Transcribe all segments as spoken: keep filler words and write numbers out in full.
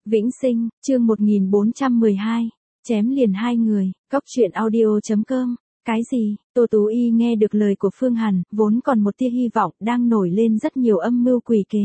Vĩnh Sinh, chương một nghìn bốn trăm mười hai, chém liền hai người, cóc truyện audio.com, cái gì, Tô Tú Y nghe được lời của Phương Hàn, vốn còn một tia hy vọng, đang nổi lên rất nhiều âm mưu quỷ kế.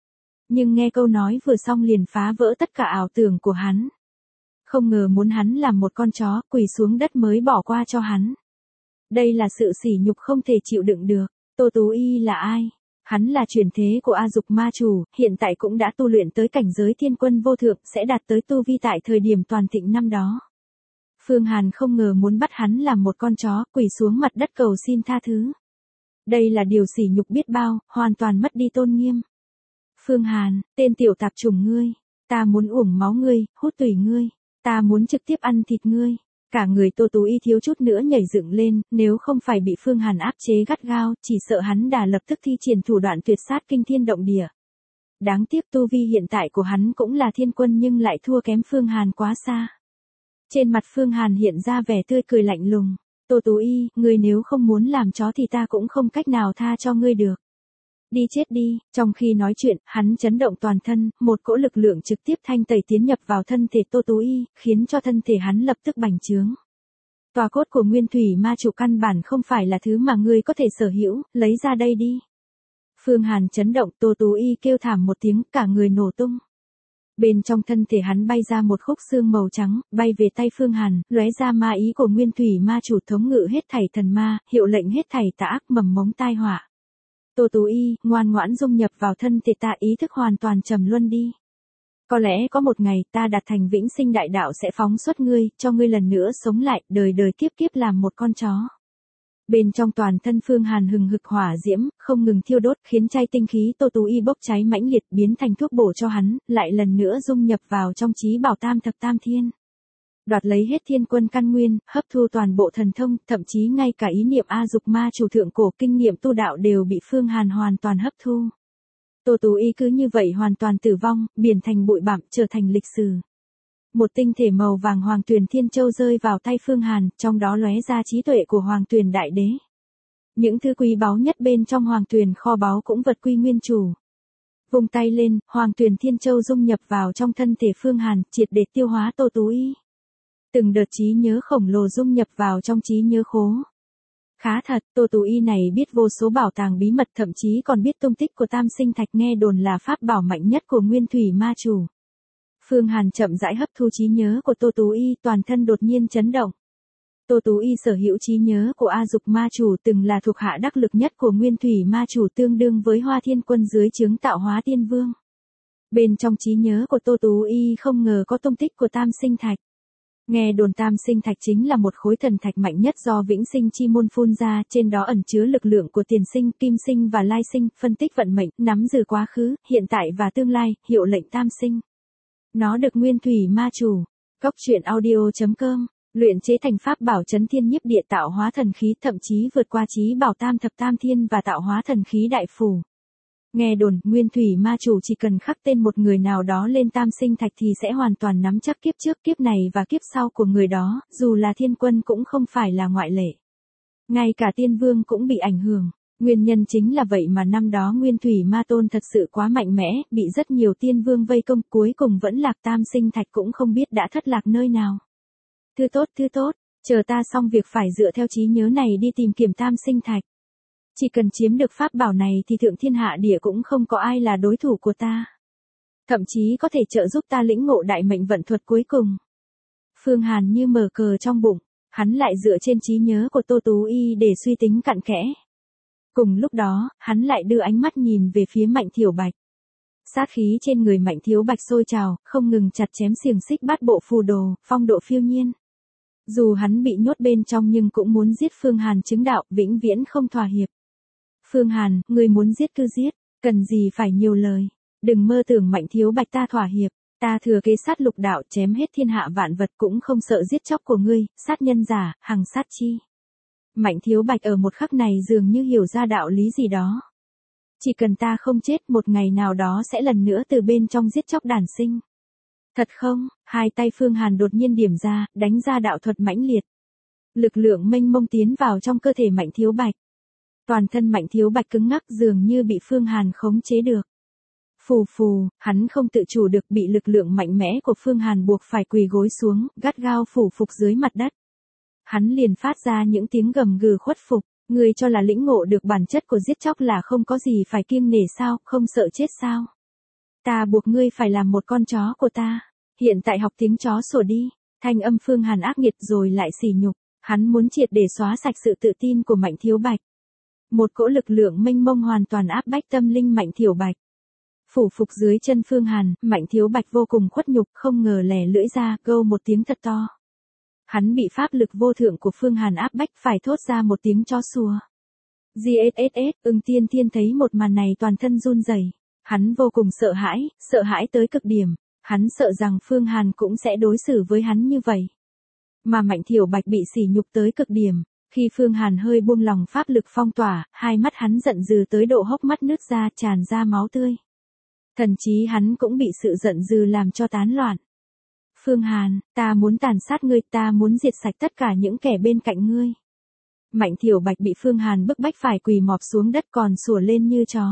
Nhưng nghe câu nói vừa xong liền phá vỡ tất cả ảo tưởng của hắn. Không ngờ muốn hắn làm một con chó, quỳ xuống đất mới bỏ qua cho hắn. Đây là sự sỉ nhục không thể chịu đựng được. Tô Tú Y là ai? Hắn là truyền thế của A Dục Ma Chủ, hiện tại cũng đã tu luyện tới cảnh giới thiên quân vô thượng, sẽ đạt tới tu vi tại thời điểm toàn thịnh năm đó. Phương Hàn không ngờ muốn bắt hắn làm một con chó, quỳ xuống mặt đất cầu xin tha thứ. Đây là điều sỉ nhục biết bao, hoàn toàn mất đi tôn nghiêm. Phương Hàn, tên tiểu tạp chủng ngươi, ta muốn uổng máu ngươi, hút tủy ngươi, ta muốn trực tiếp ăn thịt ngươi. Cả người Tô Tú Y thiếu chút nữa nhảy dựng lên, nếu không phải bị Phương Hàn áp chế gắt gao, chỉ sợ hắn đã lập tức thi triển thủ đoạn tuyệt sát kinh thiên động địa. Đáng tiếc tu vi hiện tại của hắn cũng là thiên quân nhưng lại thua kém Phương Hàn quá xa. Trên mặt Phương Hàn hiện ra vẻ tươi cười lạnh lùng. Tô Tú Y, ngươi nếu không muốn làm chó thì ta cũng không cách nào tha cho ngươi được. Đi chết đi, trong khi nói chuyện, hắn chấn động toàn thân, một cỗ lực lượng trực tiếp thanh tẩy tiến nhập vào thân thể Tô Tú Y, khiến cho thân thể hắn lập tức bành trướng. Tòa cốt của Nguyên Thủy Ma Chủ căn bản không phải là thứ mà ngươi có thể sở hữu, lấy ra đây đi. Phương Hàn chấn động, Tô Tú Y kêu thảm một tiếng, cả người nổ tung. Bên trong thân thể hắn bay ra một khúc xương màu trắng, bay về tay Phương Hàn, lóe ra ma ý của Nguyên Thủy Ma Chủ thống ngự hết thảy thần ma, hiệu lệnh hết thảy tà ác mầm mống tai họa. Tô Tú Y, ngoan ngoãn dung nhập vào thân thể ta, ý thức hoàn toàn trầm luân đi. Có lẽ có một ngày ta đạt thành vĩnh sinh đại đạo sẽ phóng xuất ngươi, cho ngươi lần nữa sống lại, đời đời kiếp kiếp làm một con chó. Bên trong toàn thân Phương Hàn hừng hực hỏa diễm, không ngừng thiêu đốt, khiến chai tinh khí Tô Tú Y bốc cháy mãnh liệt, biến thành thuốc bổ cho hắn, lại lần nữa dung nhập vào trong chí bảo tam thập tam thiên. Đoạt lấy hết thiên quân căn nguyên, hấp thu toàn bộ thần thông, thậm chí ngay cả ý niệm A Dục Ma Chủ thượng cổ kinh nghiệm tu đạo đều bị Phương Hàn hoàn toàn hấp thu. Tô Tú Y cứ như vậy hoàn toàn tử vong, biển thành bụi bặm, trở thành lịch sử. Một tinh thể màu vàng Hoàng Tuyền Thiên Châu rơi vào tay Phương Hàn, trong đó lóe ra trí tuệ của Hoàng Tuyền Đại Đế. Những thứ quý báu nhất bên trong Hoàng Tuyền kho báu cũng vật quy nguyên chủ. Vung tay lên, Hoàng Tuyền Thiên Châu dung nhập vào trong thân thể Phương Hàn, triệt để tiêu hóa Tô Tú Y. Từng đợt trí nhớ khổng lồ dung nhập vào trong trí nhớ khố. Khá thật, Tô Tú Y này biết vô số bảo tàng bí mật, thậm chí còn biết tung tích của Tam Sinh Thạch, nghe đồn là pháp bảo mạnh nhất của Nguyên Thủy Ma Chủ. Phương Hàn chậm rãi hấp thu trí nhớ của Tô Tú Y, toàn thân đột nhiên chấn động. Tô Tú Y sở hữu trí nhớ của A Dục Ma Chủ, từng là thuộc hạ đắc lực nhất của Nguyên Thủy Ma Chủ, tương đương với Hoa Thiên Quân dưới trướng Tạo Hóa Tiên Vương. Bên trong trí nhớ của Tô Tú Y không ngờ có tung tích của Tam Sinh Thạch. Nghe đồn Tam Sinh Thạch chính là một khối thần thạch mạnh nhất do Vĩnh Sinh Chi Môn phun ra, trên đó ẩn chứa lực lượng của tiền sinh, kim sinh và lai sinh, phân tích vận mệnh, nắm giữ quá khứ, hiện tại và tương lai, hiệu lệnh tam sinh. Nó được Nguyên Thủy Ma Chủ, cóc truyện audio.com, luyện chế thành pháp bảo chấn thiên nhiếp địa tạo hóa thần khí, thậm chí vượt qua chí bảo tam thập tam thiên và tạo hóa thần khí đại phù. Nghe đồn, Nguyên Thủy Ma Chủ chỉ cần khắc tên một người nào đó lên Tam Sinh Thạch thì sẽ hoàn toàn nắm chắc kiếp trước, kiếp này và kiếp sau của người đó, dù là thiên quân cũng không phải là ngoại lệ. Ngay cả tiên vương cũng bị ảnh hưởng. Nguyên nhân chính là vậy mà năm đó Nguyên Thủy Ma Tôn thật sự quá mạnh mẽ, bị rất nhiều tiên vương vây công, cuối cùng vẫn lạc. Tam Sinh Thạch cũng không biết đã thất lạc nơi nào. Thư tốt, thư tốt, chờ ta xong việc phải dựa theo trí nhớ này đi tìm kiếm Tam Sinh Thạch. Chỉ cần chiếm được pháp bảo này thì thượng thiên hạ địa cũng không có ai là đối thủ của ta. Thậm chí có thể trợ giúp ta lĩnh ngộ đại mệnh vận thuật cuối cùng. Phương Hàn như mở cờ trong bụng, hắn lại dựa trên trí nhớ của Tô Tú Y để suy tính cặn kẽ. Cùng lúc đó, hắn lại đưa ánh mắt nhìn về phía Mạnh Thiểu Bạch. Sát khí trên người Mạnh Thiếu Bạch sôi trào, không ngừng chặt chém xiềng xích bát bộ phù đồ, phong độ phiêu nhiên. Dù hắn bị nhốt bên trong nhưng cũng muốn giết Phương Hàn chứng đạo, vĩnh viễn không thỏa hiệp. Phương Hàn, người muốn giết cứ giết, cần gì phải nhiều lời. Đừng mơ tưởng Mạnh Thiếu Bạch ta thỏa hiệp, ta thừa kế sát lục đạo, chém hết thiên hạ vạn vật cũng không sợ giết chóc của ngươi, sát nhân giả, hằng sát chi. Mạnh Thiếu Bạch ở một khắc này dường như hiểu ra đạo lý gì đó. Chỉ cần ta không chết, một ngày nào đó sẽ lần nữa từ bên trong giết chóc đản sinh. Thật không? Hai tay Phương Hàn đột nhiên điểm ra, đánh ra đạo thuật mãnh liệt. Lực lượng mênh mông tiến vào trong cơ thể Mạnh Thiếu Bạch. Toàn thân Mạnh Thiếu Bạch cứng ngắc, dường như bị Phương Hàn khống chế được. Phù phù, hắn không tự chủ được bị lực lượng mạnh mẽ của Phương Hàn buộc phải quỳ gối xuống, gắt gao phủ phục dưới mặt đất. Hắn liền phát ra những tiếng gầm gừ khuất phục, ngươi cho là lĩnh ngộ được bản chất của giết chóc là không có gì phải kiêng nể sao, không sợ chết sao? Ta buộc ngươi phải làm một con chó của ta, hiện tại học tiếng chó sủa đi. Thanh âm Phương Hàn ác nghiệt rồi lại sỉ nhục, hắn muốn triệt để xóa sạch sự tự tin của Mạnh Thiếu Bạch. Một cỗ lực lượng mênh mông hoàn toàn áp bách tâm linh Mạnh Thiểu Bạch. Phủ phục dưới chân Phương Hàn, Mạnh Thiếu Bạch vô cùng khuất nhục, không ngờ lẻ lưỡi ra, gâu một tiếng thật to. Hắn bị pháp lực vô thượng của Phương Hàn áp bách phải thốt ra một tiếng chó sủa. giê ét ét ét, Ưng Tiên Tiên thấy một màn này toàn thân run rẩy, hắn vô cùng sợ hãi, sợ hãi tới cực điểm, hắn sợ rằng Phương Hàn cũng sẽ đối xử với hắn như vậy. Mà Mạnh Thiểu Bạch bị sỉ nhục tới cực điểm, khi Phương Hàn hơi buông lòng pháp lực phong tỏa, hai mắt hắn giận dữ tới độ hốc mắt nứt ra tràn ra máu tươi. Thần chí hắn cũng bị sự giận dữ làm cho tán loạn. Phương Hàn, ta muốn tàn sát ngươi, ta muốn diệt sạch tất cả những kẻ bên cạnh ngươi. Mạnh Thiểu Bạch bị Phương Hàn bức bách phải quỳ mọp xuống đất còn sủa lên như chó.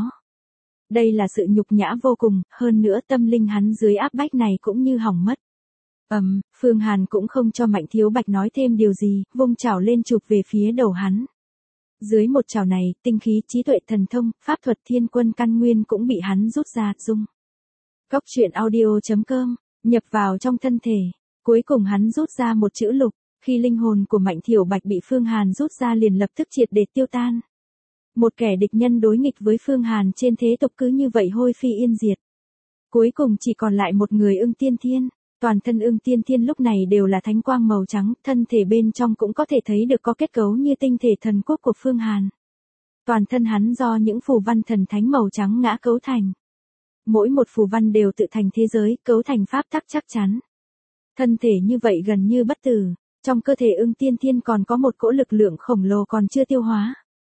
Đây là sự nhục nhã vô cùng, hơn nữa tâm linh hắn dưới áp bách này cũng như hỏng mất. Ầm, um, Phương Hàn cũng không cho Mạnh Thiếu Bạch nói thêm điều gì, vung chảo lên chụp về phía đầu hắn. Dưới một chảo này, tinh khí, trí tuệ, thần thông, pháp thuật, thiên quân căn nguyên cũng bị hắn rút ra, dung. Cốc truyện audio chấm com, nhập vào trong thân thể, cuối cùng hắn rút ra một chữ lục, khi linh hồn của Mạnh Thiểu Bạch bị Phương Hàn rút ra liền lập tức triệt để tiêu tan. Một kẻ địch nhân đối nghịch với Phương Hàn trên thế tục cứ như vậy hôi phi yên diệt. Cuối cùng chỉ còn lại một người Ưng Tiên Thiên. Toàn thân Ưng Tiên Thiên lúc này đều là thánh quang màu trắng, thân thể bên trong cũng có thể thấy được có kết cấu như tinh thể thần quốc của Phương Hàn. Toàn thân hắn do những phù văn thần thánh màu trắng ngã cấu thành. Mỗi một phù văn đều tự thành thế giới, cấu thành pháp tắc chắc chắn. Thân thể như vậy gần như bất tử, trong cơ thể Ưng Tiên Thiên còn có một cỗ lực lượng khổng lồ còn chưa tiêu hóa.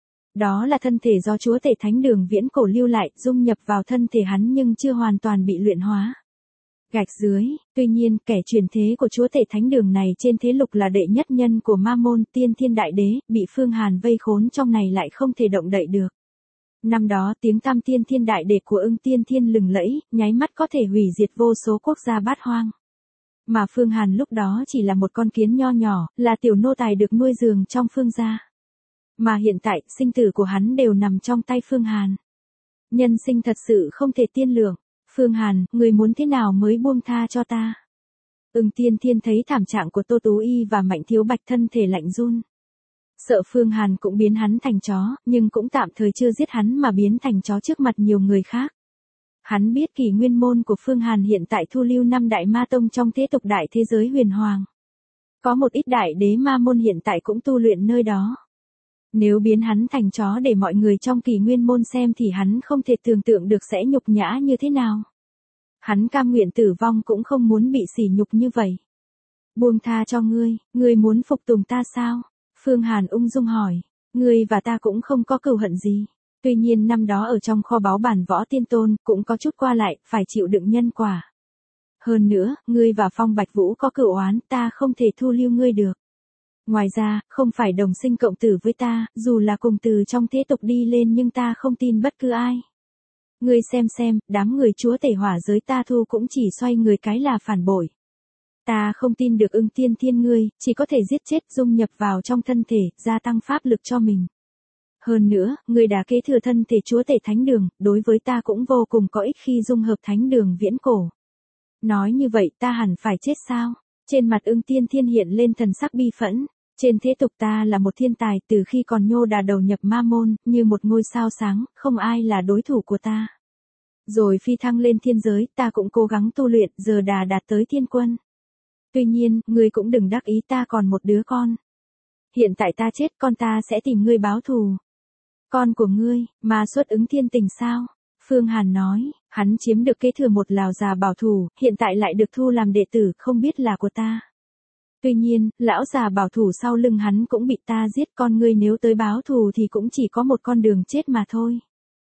Đó là thân thể do Chúa Tể Thánh Đường viễn cổ lưu lại, dung nhập vào thân thể hắn nhưng chưa hoàn toàn bị luyện hóa. Gạch dưới, tuy nhiên kẻ truyền thế của Chúa Tể Thánh Đường này trên thế lục là đệ nhất nhân của Ma Môn Tiên Thiên Đại Đế, bị Phương Hàn vây khốn trong này lại không thể động đậy được. Năm đó tiếng tăm Tiên Thiên Đại Đế của Ưng Tiên Thiên lừng lẫy, nháy mắt có thể hủy diệt vô số quốc gia bát hoang. Mà Phương Hàn lúc đó chỉ là một con kiến nho nhỏ, là tiểu nô tài được nuôi giường trong Phương gia. Mà hiện tại, sinh tử của hắn đều nằm trong tay Phương Hàn. Nhân sinh thật sự không thể tiên lượng. Phương Hàn, người muốn thế nào mới buông tha cho ta? Ưng Tiên Thiên thấy thảm trạng của Tô Tú Y và Mạnh Thiếu Bạch thân thể lạnh run. Sợ Phương Hàn cũng biến hắn thành chó, nhưng cũng tạm thời chưa giết hắn mà biến thành chó trước mặt nhiều người khác. Hắn biết kỷ nguyên môn của Phương Hàn hiện tại thu lưu năm đại ma tông trong thế tục đại thế giới huyền hoàng. Có một ít đại đế ma môn hiện tại cũng tu luyện nơi đó. Nếu biến hắn thành chó để mọi người trong kỷ nguyên môn xem thì hắn không thể tưởng tượng được sẽ nhục nhã như thế nào. Hắn cam nguyện tử vong cũng không muốn bị sỉ nhục như vậy. Buông tha cho ngươi, ngươi muốn phục tùng ta sao? Phương Hàn ung dung hỏi, ngươi và ta cũng không có cừu hận gì. Tuy nhiên năm đó ở trong kho báu bản võ tiên tôn cũng có chút qua lại, phải chịu đựng nhân quả. Hơn nữa, ngươi và Phong Bạch Vũ có cửu oán, ta không thể thu lưu ngươi được. Ngoài ra, không phải đồng sinh cộng tử với ta, dù là cùng từ trong thế tục đi lên nhưng ta không tin bất cứ ai. Ngươi xem xem, đám người Chúa Tể hỏa giới ta thu cũng chỉ xoay người cái là phản bội. Ta không tin được Ưng Tiên Thiên ngươi, chỉ có thể giết chết dung nhập vào trong thân thể, gia tăng pháp lực cho mình. Hơn nữa, ngươi đã kế thừa thân thể Chúa Tể Thánh Đường, đối với ta cũng vô cùng có ích khi dung hợp Thánh Đường viễn cổ. Nói như vậy ta hẳn phải chết sao? Trên mặt Ưng Tiên Thiên hiện lên thần sắc bi phẫn. Trên thế tục ta là một thiên tài từ khi còn nhô đà đầu nhập ma môn, như một ngôi sao sáng, không ai là đối thủ của ta. Rồi phi thăng lên thiên giới, ta cũng cố gắng tu luyện, giờ đà đạt tới thiên quân. Tuy nhiên, ngươi cũng đừng đắc ý ta còn một đứa con. Hiện tại ta chết, con ta sẽ tìm ngươi báo thù. Con của ngươi, mà xuất ứng thiên tình sao? Phương Hàn nói, hắn chiếm được kế thừa một lão già bảo thủ, hiện tại lại được thu làm đệ tử, không biết là của ta. Tuy nhiên, lão già bảo thủ sau lưng hắn cũng bị ta giết, con ngươi nếu tới báo thù thì cũng chỉ có một con đường chết mà thôi.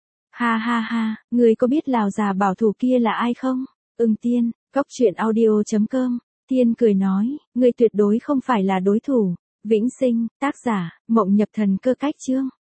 Ha ha ha, ngươi có biết lão già bảo thủ kia là ai không? Ưng Tiên, cốc truyện audio chấm com, Tiên cười nói, ngươi tuyệt đối không phải là đối thủ. Vĩnh Sinh, tác giả, Mộng Nhập Thần Cơ Cách Chương.